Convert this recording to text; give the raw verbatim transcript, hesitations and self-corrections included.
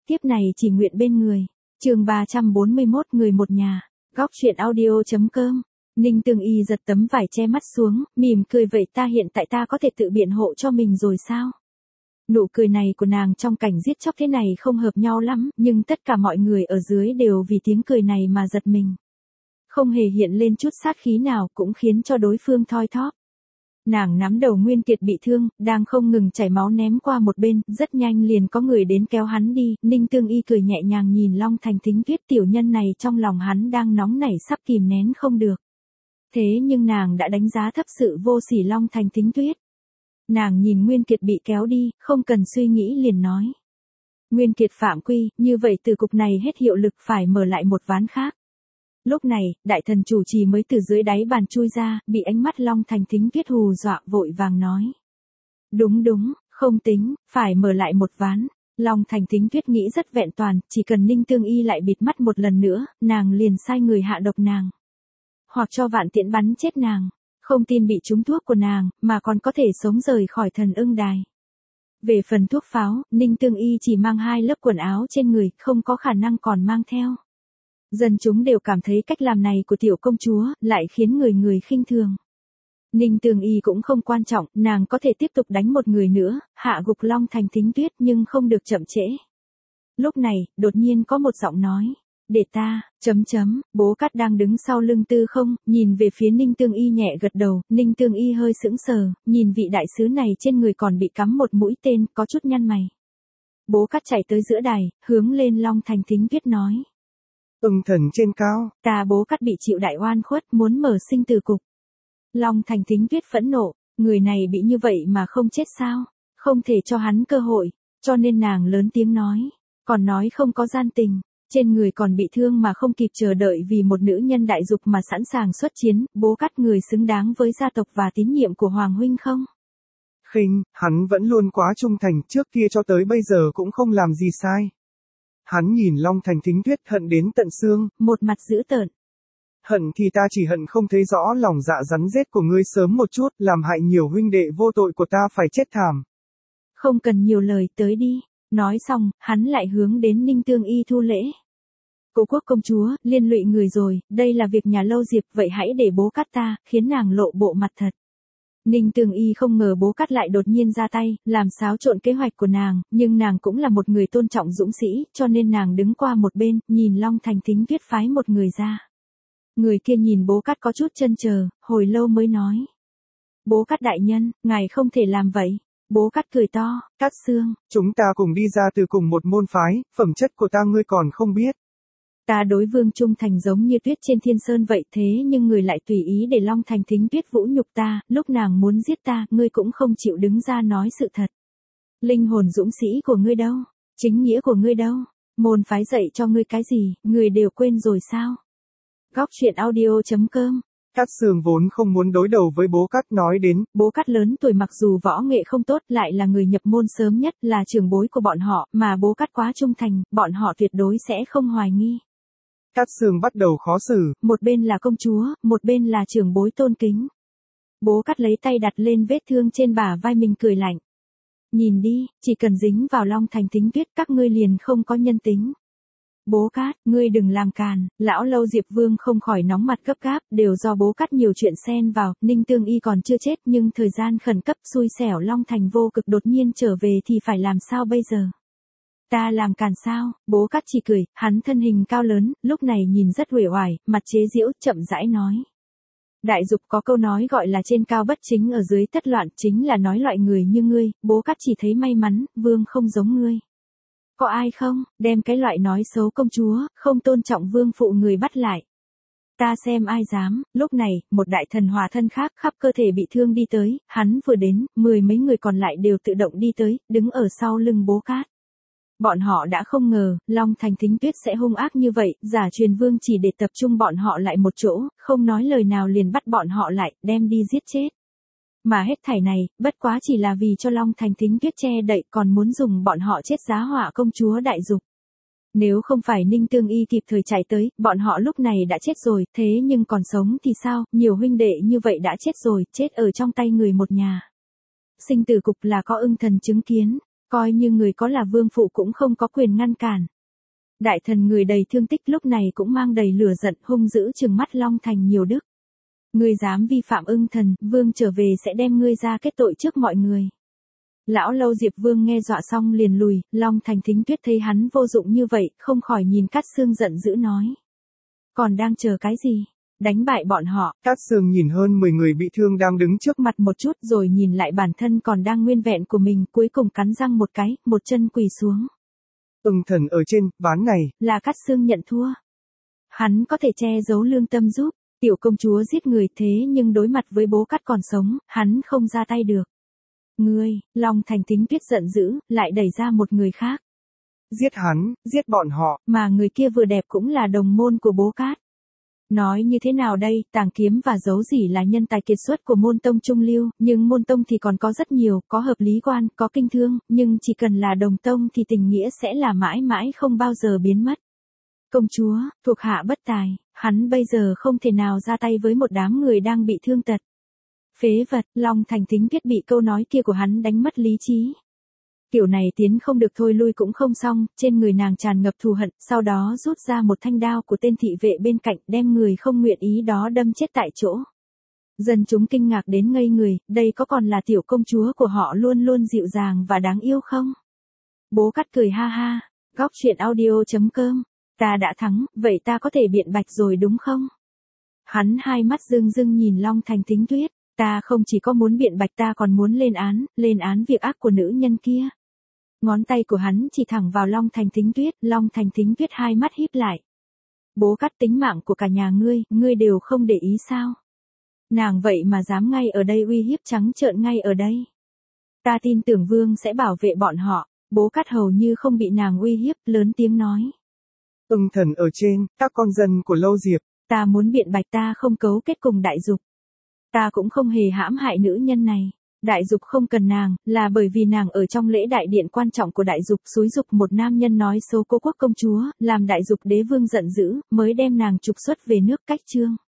tiếp này chỉ nguyện bên người. Chương ba trăm bốn mươi mốt người một nhà. Góc truyện audio chấm com. Ninh Tương Y giật tấm vải che mắt xuống, mỉm cười vậy ta hiện tại ta có thể tự biện hộ cho mình rồi sao? Nụ cười này của nàng trong cảnh giết chóc thế này không hợp nhau lắm, nhưng tất cả mọi người ở dưới đều vì tiếng cười này mà giật mình. Không hề hiện lên chút sát khí nào cũng khiến cho đối phương thoi thóp. Nàng nắm đầu Nguyên Kiệt bị thương, đang không ngừng chảy máu ném qua một bên, rất nhanh liền có người đến kéo hắn đi, Ninh Tương Y cười nhẹ nhàng nhìn Long Thành Thính Tuyết tiểu nhân này trong lòng hắn đang nóng nảy sắp kìm nén không được. Thế nhưng nàng đã đánh giá thấp sự vô sỉ Long Thành Thính Tuyết. Nàng nhìn Nguyên Kiệt bị kéo đi, không cần suy nghĩ liền nói. Nguyên Kiệt phạm quy, như vậy từ cục này hết hiệu lực phải mở lại một ván khác. Lúc này, đại thần chủ trì mới từ dưới đáy bàn chui ra, bị ánh mắt Long Thành Thính Tuyết hù dọa vội vàng nói. Đúng đúng, không tính, phải mở lại một ván. Long Thành Thính Tuyết nghĩ rất vẹn toàn, chỉ cần Ninh Tương Y lại bịt mắt một lần nữa, nàng liền sai người hạ độc nàng. Hoặc cho vạn tiễn bắn chết nàng. Không tin bị trúng thuốc của nàng, mà còn có thể sống rời khỏi thần ưng đài. Về phần thuốc pháo, Ninh Tương Y chỉ mang hai lớp quần áo trên người, không có khả năng còn mang theo. Dân chúng đều cảm thấy cách làm này của tiểu công chúa, lại khiến người người khinh thường. Ninh Tương Y cũng không quan trọng, nàng có thể tiếp tục đánh một người nữa, hạ gục Long Thành Thính Tuyết nhưng không được chậm trễ. Lúc này, đột nhiên có một giọng nói. Để ta, chấm chấm, Bố Cát đang đứng sau lưng Tư Không, nhìn về phía Ninh Tương Y nhẹ gật đầu, Ninh Tương Y hơi sững sờ, nhìn vị đại sứ này trên người còn bị cắm một mũi tên, có chút nhăn mày. Bố Cát chạy tới giữa đài, hướng lên Long Thành Thính Tuyết nói. Ưng thần trên cao. Ta Bố Cát bị chịu đại oan khuất, muốn mở sinh tử cục. Long Thành Thính Tuyết phẫn nộ, người này bị như vậy mà không chết sao, không thể cho hắn cơ hội, cho nên nàng lớn tiếng nói, còn nói không có gian tình. Trên người còn bị thương mà không kịp chờ đợi vì một nữ nhân đại dục mà sẵn sàng xuất chiến, Bố Cát người xứng đáng với gia tộc và tín nhiệm của Hoàng huynh không? Khinh, hắn vẫn luôn quá trung thành, trước kia cho tới bây giờ cũng không làm gì sai. Hắn nhìn Long Thành Thính Tuyết hận đến tận xương, một mặt dữ tợn. Hận thì ta chỉ hận không thấy rõ lòng dạ rắn rết của ngươi sớm một chút, làm hại nhiều huynh đệ vô tội của ta phải chết thảm. Không cần nhiều lời, tới đi. Nói xong, hắn lại hướng đến Ninh Tương Y thu lễ. Cố quốc công chúa, liên lụy người rồi, đây là việc nhà Lâu Diệp, vậy hãy để Bố Cát ta, khiến nàng lộ bộ mặt thật. Ninh Tương Y không ngờ Bố Cát lại đột nhiên ra tay, làm xáo trộn kế hoạch của nàng, nhưng nàng cũng là một người tôn trọng dũng sĩ, cho nên nàng đứng qua một bên, nhìn Long Thành Thính Tuyết phái một người ra. Người kia nhìn Bố Cát có chút chần chờ, hồi lâu mới nói. Bố Cát đại nhân, ngài không thể làm vậy. Bố Cát cười to, Cát Sương, chúng ta cùng đi ra từ cùng một môn phái, phẩm chất của ta ngươi còn không biết. Ta đối vương trung thành giống như tuyết trên thiên sơn vậy, thế nhưng người lại tùy ý để Long Thành Thính Tuyết vũ nhục ta, lúc nàng muốn giết ta, ngươi cũng không chịu đứng ra nói sự thật. Linh hồn dũng sĩ của ngươi đâu? Chính nghĩa của ngươi đâu? Môn phái dạy cho ngươi cái gì, ngươi đều quên rồi sao? Góc truyện audio chấm com. Cát Sương vốn không muốn đối đầu với Bố Cát nói đến. Bố Cát lớn tuổi mặc dù võ nghệ không tốt lại là người nhập môn sớm nhất, là trưởng bối của bọn họ, mà Bố Cát quá trung thành, bọn họ tuyệt đối sẽ không hoài nghi. Cát Sương bắt đầu khó xử. Một bên là công chúa, một bên là trưởng bối tôn kính. Bố Cát lấy tay đặt lên vết thương trên bả vai mình cười lạnh. Nhìn đi, chỉ cần dính vào Long Thành Thính Tuyết các ngươi liền không có nhân tính. Bố Cát, ngươi đừng làm càn, lão Lâu Diệp Vương không khỏi nóng mặt gấp gáp, đều do Bố Cát nhiều chuyện xen vào, Ninh Tương Y còn chưa chết nhưng thời gian khẩn cấp xui xẻo Long Thành vô cực đột nhiên trở về thì phải làm sao bây giờ? Ta làm càn sao? Bố Cát chỉ cười, hắn thân hình cao lớn, lúc này nhìn rất uể oải, mặt chế giễu, chậm rãi nói. Đại dục có câu nói gọi là trên cao bất chính ở dưới tất loạn, chính là nói loại người như ngươi, Bố Cát chỉ thấy may mắn, vương không giống ngươi. Có ai không, đem cái loại nói xấu công chúa, không tôn trọng vương phụ người bắt lại. Ta xem ai dám, lúc này, một đại thần hòa thân khác khắp cơ thể bị thương đi tới, hắn vừa đến, mười mấy người còn lại đều tự động đi tới, đứng ở sau lưng Bố Cát. Bọn họ đã không ngờ, Long Thành Thính Tuyết sẽ hung ác như vậy, giả truyền vương chỉ để tập trung bọn họ lại một chỗ, không nói lời nào liền bắt bọn họ lại, đem đi giết chết. Mà hết thảy này, bất quá chỉ là vì cho Long Thành Thính Tuyết che đậy, còn muốn dùng bọn họ chết giá họa công chúa đại dục. Nếu không phải Ninh Tương Y kịp thời chạy tới, bọn họ lúc này đã chết rồi, thế nhưng còn sống thì sao, nhiều huynh đệ như vậy đã chết rồi, chết ở trong tay người một nhà. Sinh tử cục là có ưng thần chứng kiến. Coi như người có là vương phụ cũng không có quyền ngăn cản. Đại thần người đầy thương tích lúc này cũng mang đầy lửa giận hung dữ trừng mắt Long Thành Nhiều Đức. Ngươi dám vi phạm ưng thần, vương trở về sẽ đem ngươi ra kết tội trước mọi người. Lão Lâu Diệp Vương nghe dọa xong liền lùi, Long Thành Thính Tuyết thấy hắn vô dụng như vậy, không khỏi nhìn Cát Sương giận dữ nói. Còn đang chờ cái gì? Đánh bại bọn họ. Cát Sương nhìn hơn mười người bị thương đang đứng trước mặt một chút rồi nhìn lại bản thân còn đang nguyên vẹn của mình, cuối cùng cắn răng một cái, một chân quỳ xuống. Ưng thần ở trên, ván này, là Cát Sương nhận thua. Hắn có thể che giấu lương tâm giúp, tiểu công chúa giết người thế nhưng đối mặt với bố Cát còn sống, hắn không ra tay được. Ngươi, Long Thành Thính Tuyết giận dữ, lại đẩy ra một người khác. Giết hắn, giết bọn họ. Mà người kia vừa đẹp cũng là đồng môn của bố Cát. Nói như thế nào đây, Tàng Kiếm và Dấu Dỉ là nhân tài kiệt xuất của môn tông trung lưu, nhưng môn tông thì còn có rất nhiều, có hợp lý quan, có kinh thương, nhưng chỉ cần là đồng tông thì tình nghĩa sẽ là mãi mãi không bao giờ biến mất. Công chúa, thuộc hạ bất tài, hắn bây giờ không thể nào ra tay với một đám người đang bị thương tật. Phế vật, Long Thành Thính Tuyết bị câu nói kia của hắn đánh mất lý trí. Kiểu này tiến không được thôi lui cũng không xong, trên người nàng tràn ngập thù hận, sau đó rút ra một thanh đao của tên thị vệ bên cạnh đem người không nguyện ý đó đâm chết tại chỗ. Dân chúng kinh ngạc đến ngây người, đây có còn là tiểu công chúa của họ luôn luôn dịu dàng và đáng yêu không? Bố Cát cười ha ha, góc truyện audio chấm com, ta đã thắng, vậy ta có thể biện bạch rồi đúng không? Hắn hai mắt rưng rưng nhìn Long Thành Thính Tuyết, ta không chỉ có muốn biện bạch ta còn muốn lên án, lên án việc ác của nữ nhân kia. Ngón tay của hắn chỉ thẳng vào Long Thành Thính Tuyết, Long Thành Thính Tuyết hai mắt híp lại. Bố Cát tính mạng của cả nhà ngươi, ngươi đều không để ý sao? Nàng vậy mà dám ngay ở đây uy hiếp trắng trợn ngay ở đây. Ta tin tưởng vương sẽ bảo vệ bọn họ, bố Cát hầu như không bị nàng uy hiếp, lớn tiếng nói. Ưng thần ở trên, các con dân của Lâu Diệp. Ta muốn biện bạch ta không cấu kết cùng Đại Dục. Ta cũng không hề hãm hại nữ nhân này. Đại Dục không cần nàng, là bởi vì nàng ở trong lễ đại điện quan trọng của Đại Dục xúi dục một nam nhân nói xấu Cố Quốc công chúa, làm Đại Dục đế vương giận dữ, mới đem nàng trục xuất về nước Cách Chương.